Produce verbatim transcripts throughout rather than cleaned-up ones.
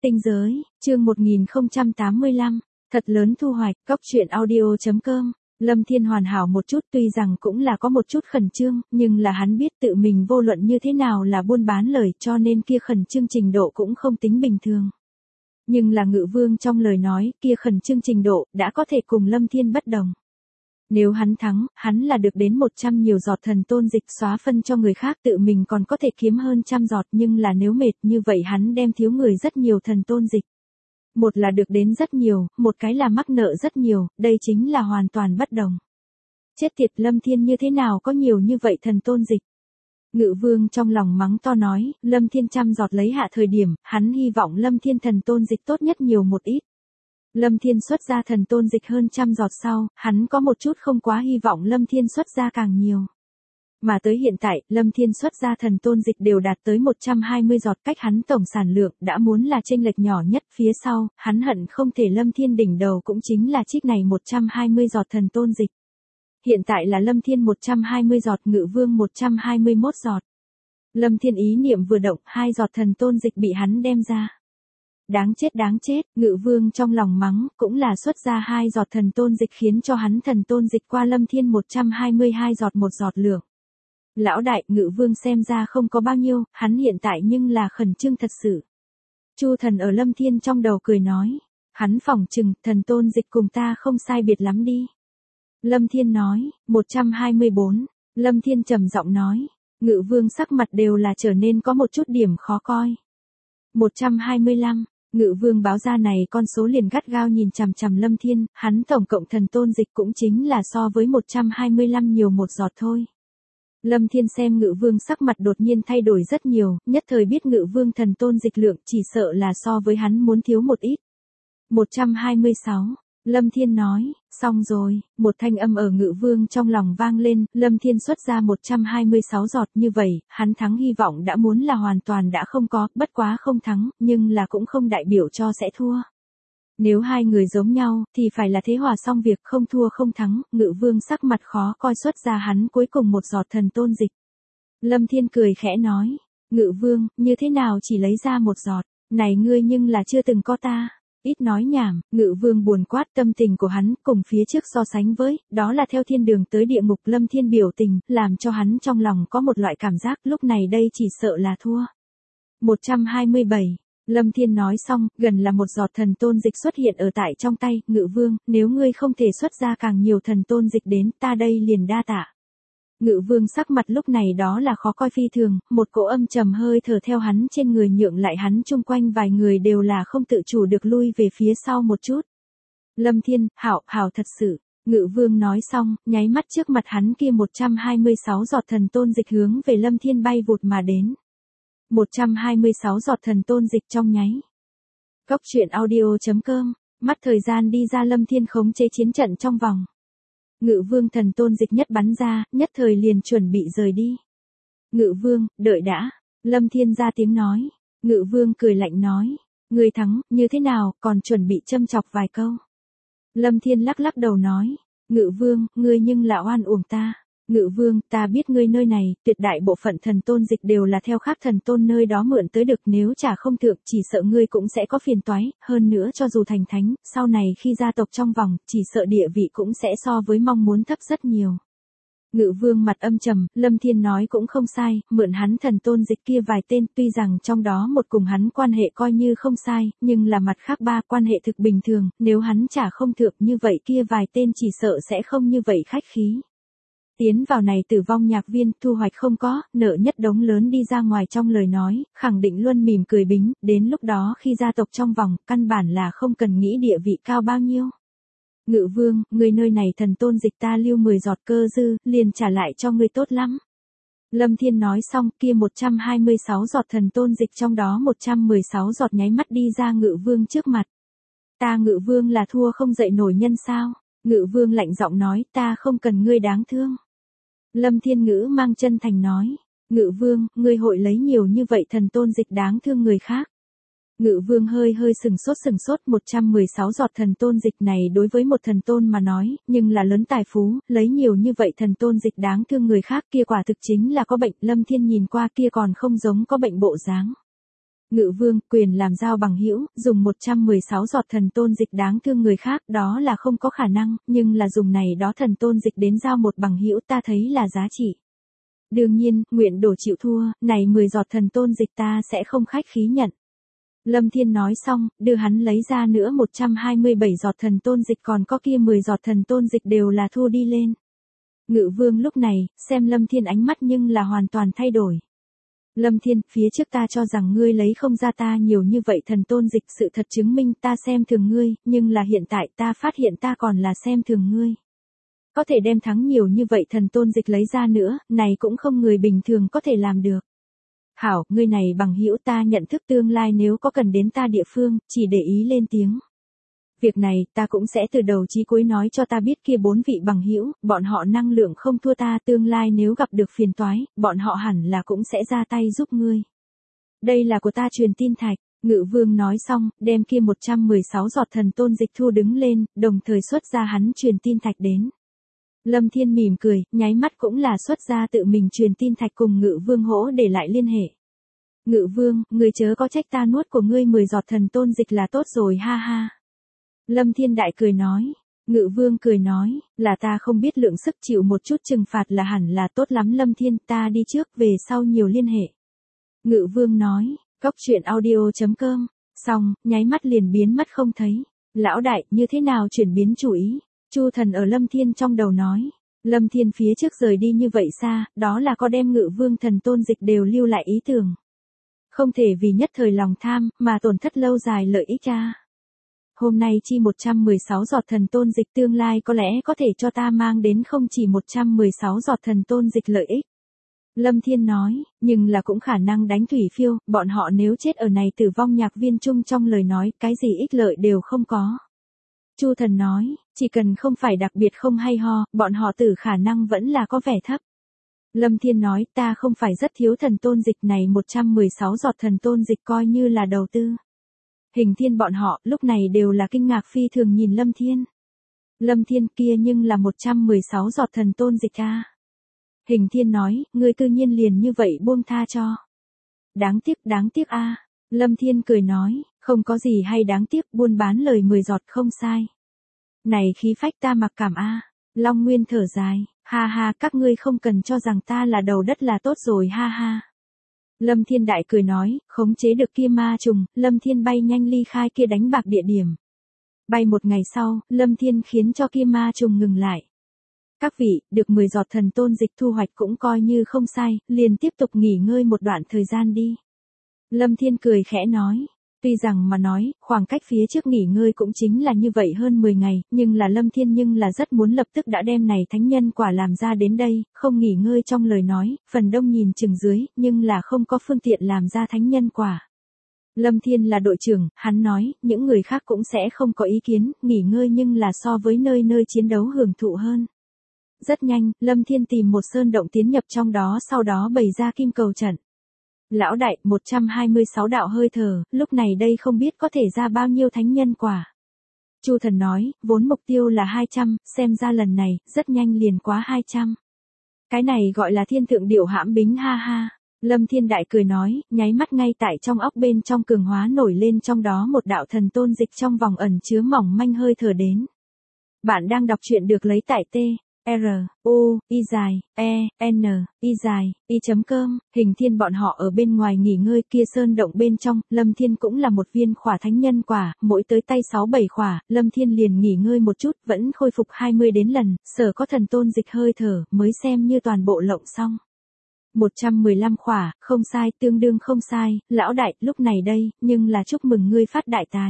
Tinh giới, chương một nghìn không trăm tám mươi lăm, thật lớn thu hoạch, cóc truyện audio chấm com. Lâm Thiên hoàn hảo một chút, tuy rằng cũng là có một chút khẩn trương, nhưng là hắn biết tự mình vô luận như thế nào là buôn bán lời, cho nên kia khẩn trương trình độ cũng không tính bình thường. Nhưng là Ngự Vương trong lời nói, kia khẩn trương trình độ, đã có thể cùng Lâm Thiên bất đồng. Nếu hắn thắng, hắn là được đến một trăm nhiều giọt thần tôn dịch xóa phân cho người khác, tự mình còn có thể kiếm hơn trăm giọt, nhưng là nếu mệt như vậy hắn đem thiếu người rất nhiều thần tôn dịch. Một là được đến rất nhiều, một cái là mắc nợ rất nhiều, đây chính là hoàn toàn bất đồng. Chết tiệt, Lâm Thiên như thế nào có nhiều như vậy thần tôn dịch? Ngự Vương trong lòng mắng to nói, Lâm Thiên trăm giọt lấy hạ thời điểm, hắn hy vọng Lâm Thiên thần tôn dịch tốt nhất nhiều một ít. Lâm Thiên xuất ra thần tôn dịch hơn trăm giọt sau, hắn có một chút không quá hy vọng Lâm Thiên xuất ra càng nhiều. Mà tới hiện tại, Lâm Thiên xuất ra thần tôn dịch đều đạt tới một trăm hai mươi giọt, cách hắn tổng sản lượng đã muốn là chênh lệch nhỏ nhất. Phía sau, hắn hận không thể Lâm Thiên đỉnh đầu cũng chính là trích này một trăm hai mươi giọt thần tôn dịch. Hiện tại là Lâm Thiên một trăm hai mươi giọt, Ngự Vương một trăm hai mươi mốt giọt. Lâm Thiên ý niệm vừa động, hai giọt thần tôn dịch bị hắn đem ra. Đáng chết đáng chết, Ngự Vương trong lòng mắng, cũng là xuất ra hai giọt thần tôn dịch khiến cho hắn thần tôn dịch qua Lâm Thiên một trăm hai mươi hai giọt một giọt lượng. Lão đại, Ngự Vương xem ra không có bao nhiêu, hắn hiện tại nhưng là khẩn trương thật sự. Chu Thần ở Lâm Thiên trong đầu cười nói, hắn phỏng chừng, thần tôn dịch cùng ta không sai biệt lắm đi. Lâm Thiên nói, một trăm hai mươi bốn, Lâm Thiên trầm giọng nói, Ngự Vương sắc mặt đều là trở nên có một chút điểm khó coi. một trăm hai mươi lăm, Ngự Vương báo ra này con số liền gắt gao nhìn chằm chằm Lâm Thiên, hắn tổng cộng thần tôn dịch cũng chính là so với một trăm hai mươi lăm nhiều một giọt thôi. Lâm Thiên xem Ngự Vương sắc mặt đột nhiên thay đổi rất nhiều, nhất thời biết Ngự Vương thần tôn dịch lượng chỉ sợ là so với hắn muốn thiếu một ít. một trăm hai mươi sáu, Lâm Thiên nói, xong rồi, một thanh âm ở Ngự Vương trong lòng vang lên, Lâm Thiên xuất ra một trăm hai mươi sáu giọt như vậy, hắn thắng hy vọng đã muốn là hoàn toàn đã không có, bất quá không thắng, nhưng là cũng không đại biểu cho sẽ thua. Nếu hai người giống nhau, thì phải là thế hòa xong việc, không thua không thắng. Ngự Vương sắc mặt khó coi xuất ra hắn cuối cùng một giọt thần tôn dịch. Lâm Thiên cười khẽ nói, Ngự Vương, như thế nào chỉ lấy ra một giọt, này ngươi nhưng là chưa từng có ta. Ít nói nhảm, Ngự Vương buồn quát, tâm tình của hắn cùng phía trước so sánh với, đó là theo thiên đường tới địa ngục. Lâm Thiên biểu tình, làm cho hắn trong lòng có một loại cảm giác lúc này đây chỉ sợ là thua. một trăm hai mươi bảy, Lâm Thiên nói xong, gần là một giọt thần tôn dịch xuất hiện ở tại trong tay. Ngự Vương, nếu ngươi không thể xuất ra càng nhiều thần tôn dịch đến, ta đây liền đa tạ. Ngự Vương sắc mặt lúc này đó là khó coi phi thường, một cỗ âm trầm hơi thở theo hắn trên người nhượng lại hắn chung quanh vài người đều là không tự chủ được lui về phía sau một chút. Lâm Thiên, hảo, hảo thật sự. Ngự Vương nói xong, nháy mắt trước mặt hắn kia một trăm hai mươi sáu giọt thần tôn dịch hướng về Lâm Thiên bay vụt mà đến. một trăm hai mươi sáu giọt thần tôn dịch trong nháy. Cóc truyện audio chấm com, mắt thời gian đi ra Lâm Thiên khống chế chiến trận trong vòng. Ngự Vương thần tôn dịch nhất bắn ra, nhất thời liền chuẩn bị rời đi. Ngự Vương, đợi đã. Lâm Thiên ra tiếng nói. Ngự Vương cười lạnh nói. Ngươi thắng, như thế nào, còn chuẩn bị châm chọc vài câu. Lâm Thiên lắc lắc đầu nói. Ngự Vương, ngươi nhưng là oan uổng ta. Ngự Vương, ta biết ngươi nơi này, tuyệt đại bộ phận thần tôn dịch đều là theo khác thần tôn nơi đó mượn tới được, nếu trả không thượng, chỉ sợ ngươi cũng sẽ có phiền toái, hơn nữa cho dù thành thánh, sau này khi gia tộc trong vòng, chỉ sợ địa vị cũng sẽ so với mong muốn thấp rất nhiều. Ngự Vương mặt âm trầm, Lâm Thiên nói cũng không sai, mượn hắn thần tôn dịch kia vài tên, tuy rằng trong đó một cùng hắn quan hệ coi như không sai, nhưng là mặt khác ba quan hệ thực bình thường, nếu hắn trả không thượng như vậy kia vài tên chỉ sợ sẽ không như vậy khách khí. Tiến vào này tử vong nhạc viên, thu hoạch không có, nợ nhất đống lớn đi ra ngoài trong lời nói, khẳng định luôn mỉm cười bính, đến lúc đó khi gia tộc trong vòng, căn bản là không cần nghĩ địa vị cao bao nhiêu. Ngự Vương, người nơi này thần tôn dịch ta lưu mười giọt cơ dư, liền trả lại cho ngươi tốt lắm. Lâm Thiên nói xong, kia một trăm hai mươi sáu giọt thần tôn dịch trong đó một trăm mười sáu giọt nháy mắt đi ra Ngự Vương trước mặt. Ta Ngự Vương là thua không dậy nổi nhân sao? Ngự Vương lạnh giọng nói, ta không cần ngươi đáng thương. Lâm Thiên Ngữ mang chân thành nói, Ngự Vương, ngươi hội lấy nhiều như vậy thần tôn dịch đáng thương người khác. Ngự Vương hơi hơi sừng sốt sừng sốt, một trăm mười sáu giọt thần tôn dịch này đối với một thần tôn mà nói, nhưng là lớn tài phú, lấy nhiều như vậy thần tôn dịch đáng thương người khác kia quả thực chính là có bệnh. Lâm Thiên nhìn qua kia còn không giống có bệnh bộ dáng. Ngự vương, quyền làm giao bằng hữu, dùng một trăm mười sáu giọt thần tôn dịch đáng thương người khác, đó là không có khả năng, nhưng là dùng này đó thần tôn dịch đến giao một bằng hữu ta thấy là giá trị. Đương nhiên, nguyện đổ chịu thua, này mười giọt thần tôn dịch ta sẽ không khách khí nhận. Lâm Thiên nói xong, đưa hắn lấy ra nữa một trăm hai mươi bảy giọt thần tôn dịch, còn có kia mười giọt thần tôn dịch đều là thu đi lên. Ngự vương lúc này, xem Lâm Thiên ánh mắt nhưng là hoàn toàn thay đổi. Lâm Thiên, phía trước ta cho rằng ngươi lấy không ra ta nhiều như vậy thần tôn dịch, sự thật chứng minh ta xem thường ngươi, nhưng là hiện tại ta phát hiện ta còn là xem thường ngươi. Có thể đem thắng nhiều như vậy thần tôn dịch lấy ra nữa, này cũng không người bình thường có thể làm được. Hảo, ngươi này bằng hữu ta nhận thức tương lai nếu có cần đến ta địa phương, chỉ để ý lên tiếng. Việc này, ta cũng sẽ từ đầu chí cuối nói cho ta biết kia bốn vị bằng hữu, bọn họ năng lượng không thua ta, tương lai nếu gặp được phiền toái, bọn họ hẳn là cũng sẽ ra tay giúp ngươi. Đây là của ta truyền tin thạch, Ngự vương nói xong, đem kia một trăm mười sáu giọt thần tôn dịch thu đứng lên, đồng thời xuất ra hắn truyền tin thạch đến. Lâm Thiên mỉm cười, nháy mắt cũng là xuất ra tự mình truyền tin thạch cùng Ngự vương hỗ để lại liên hệ. Ngự vương, người chớ có trách ta nuốt của ngươi mười giọt thần tôn dịch là tốt rồi ha ha. Lâm Thiên đại cười nói. Ngự vương cười nói, là ta không biết lượng sức chịu một chút trừng phạt là hẳn là tốt lắm Lâm Thiên, ta đi trước về sau nhiều liên hệ. Ngự vương nói, cóc truyện audio chấm com, xong, nháy mắt liền biến mất không thấy. Lão đại, như thế nào chuyển biến chủ ý? Chu thần ở Lâm Thiên trong đầu nói. Lâm Thiên phía trước rời đi như vậy xa, đó là có đem Ngự vương thần tôn dịch đều lưu lại ý tưởng. Không thể vì nhất thời lòng tham, mà tổn thất lâu dài lợi ích ra. Hôm nay chi một trăm mười sáu giọt thần tôn dịch tương lai có lẽ có thể cho ta mang đến không chỉ một trăm mười sáu giọt thần tôn dịch lợi ích. Lâm Thiên nói, nhưng là cũng khả năng đánh thủy phiêu, bọn họ nếu chết ở này tử vong nhạc viên chung trong lời nói, cái gì ích lợi đều không có. Chu thần nói, chỉ cần không phải đặc biệt không hay ho, bọn họ tử khả năng vẫn là có vẻ thấp. Lâm Thiên nói, ta không phải rất thiếu thần tôn dịch này một trăm mười sáu giọt thần tôn dịch coi như là đầu tư. Hình Thiên bọn họ, lúc này đều là kinh ngạc phi thường nhìn Lâm Thiên. Lâm Thiên kia nhưng là một trăm mười sáu giọt thần tôn dịch a. Hình Thiên nói, ngươi cư nhiên liền như vậy buông tha cho. Đáng tiếc, đáng tiếc a. Lâm Thiên cười nói, không có gì hay đáng tiếc, buôn bán lời mười giọt không sai. Này khí phách ta mặc cảm a. Long Nguyên thở dài, ha ha, các ngươi không cần cho rằng ta là đầu đất là tốt rồi ha ha. Lâm Thiên đại cười nói, khống chế được kia ma trùng, Lâm Thiên bay nhanh ly khai kia đánh bạc địa điểm. Bay một ngày sau, Lâm Thiên khiến cho kia ma trùng ngừng lại. Các vị, được mười giọt thần tôn dịch thu hoạch cũng coi như không sai, liền tiếp tục nghỉ ngơi một đoạn thời gian đi. Lâm Thiên cười khẽ nói. Tuy rằng mà nói, khoảng cách phía trước nghỉ ngơi cũng chính là như vậy hơn mười ngày, nhưng là Lâm Thiên nhưng là rất muốn lập tức đã đem này thánh nhân quả làm ra đến đây, không nghỉ ngơi trong lời nói, phần đông nhìn chừng dưới, nhưng là không có phương tiện làm ra thánh nhân quả. Lâm Thiên là đội trưởng, hắn nói, những người khác cũng sẽ không có ý kiến, nghỉ ngơi nhưng là so với nơi nơi chiến đấu hưởng thụ hơn. Rất nhanh, Lâm Thiên tìm một sơn động tiến nhập trong đó, sau đó bày ra kim cầu trận. Lão đại, một trăm hai mươi sáu đạo hơi thở, lúc này đây không biết có thể ra bao nhiêu thánh nhân quả. Chu thần nói, vốn mục tiêu là hai trăm, xem ra lần này, rất nhanh liền quá hai trăm. Cái này gọi là thiên thượng điệu hãm bính ha ha. Lâm Thiên đại cười nói, nháy mắt ngay tại trong óc bên trong cường hóa nổi lên trong đó một đạo thần tôn dịch trong vòng ẩn chứa mỏng manh hơi thở đến. Bạn đang đọc truyện được lấy tại T. R, U, Y dài, E, N, Y dài, Y chấm com, Hình Thiên bọn họ ở bên ngoài nghỉ ngơi kia sơn động bên trong, Lâm Thiên cũng là một viên khỏa thánh nhân quả, mỗi tới tay sáu bảy khỏa, Lâm Thiên liền nghỉ ngơi một chút, vẫn khôi phục hai mươi đến lần, sở có thần tôn dịch hơi thở, mới xem như toàn bộ lộng xong. một trăm mười lăm khỏa, không sai, tương đương không sai, lão đại, lúc này đây, nhưng là chúc mừng ngươi phát đại tài.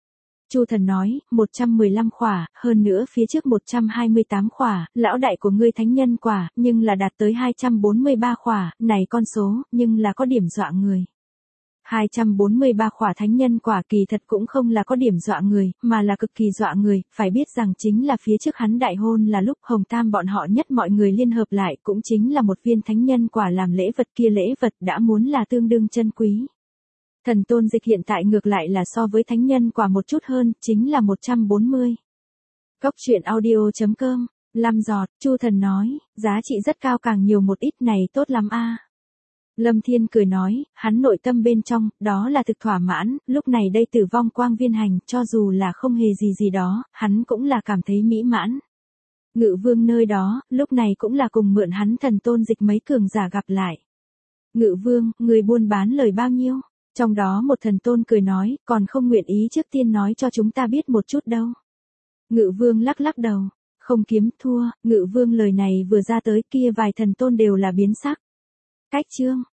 Chu thần nói, một trăm mười lăm khỏa, hơn nữa phía trước một trăm hai mươi tám khỏa, lão đại của ngươi thánh nhân quả, nhưng là đạt tới hai trăm bốn mươi ba khỏa, này con số, nhưng là có điểm dọa người. hai trăm bốn mươi ba khỏa thánh nhân quả kỳ thật cũng không là có điểm dọa người, mà là cực kỳ dọa người, phải biết rằng chính là phía trước hắn đại hôn là lúc Hồng Tam bọn họ nhất mọi người liên hợp lại, cũng chính là một viên thánh nhân quả làm lễ vật, kia lễ vật đã muốn là tương đương chân quý. Thần tôn dịch hiện tại ngược lại là so với thánh nhân quả một chút hơn, chính là một trăm bốn mươi. Cóc truyện audio chấm com, Lam giọt, Chu thần nói, giá trị rất cao càng nhiều một ít này tốt lắm a. Lâm Thiên cười nói, hắn nội tâm bên trong, đó là thực thỏa mãn, lúc này đây tử vong quang viên hành, cho dù là không hề gì gì đó, hắn cũng là cảm thấy mỹ mãn. Ngự vương nơi đó, lúc này cũng là cùng mượn hắn thần tôn dịch mấy cường giả gặp lại. Ngự vương, người buôn bán lời bao nhiêu? Trong đó một thần tôn cười nói, còn không nguyện ý trước tiên nói cho chúng ta biết một chút đâu. Ngự vương lắc lắc đầu, không kiếm thua, ngự vương lời này vừa ra tới kia vài thần tôn đều là biến sắc. Cách chương.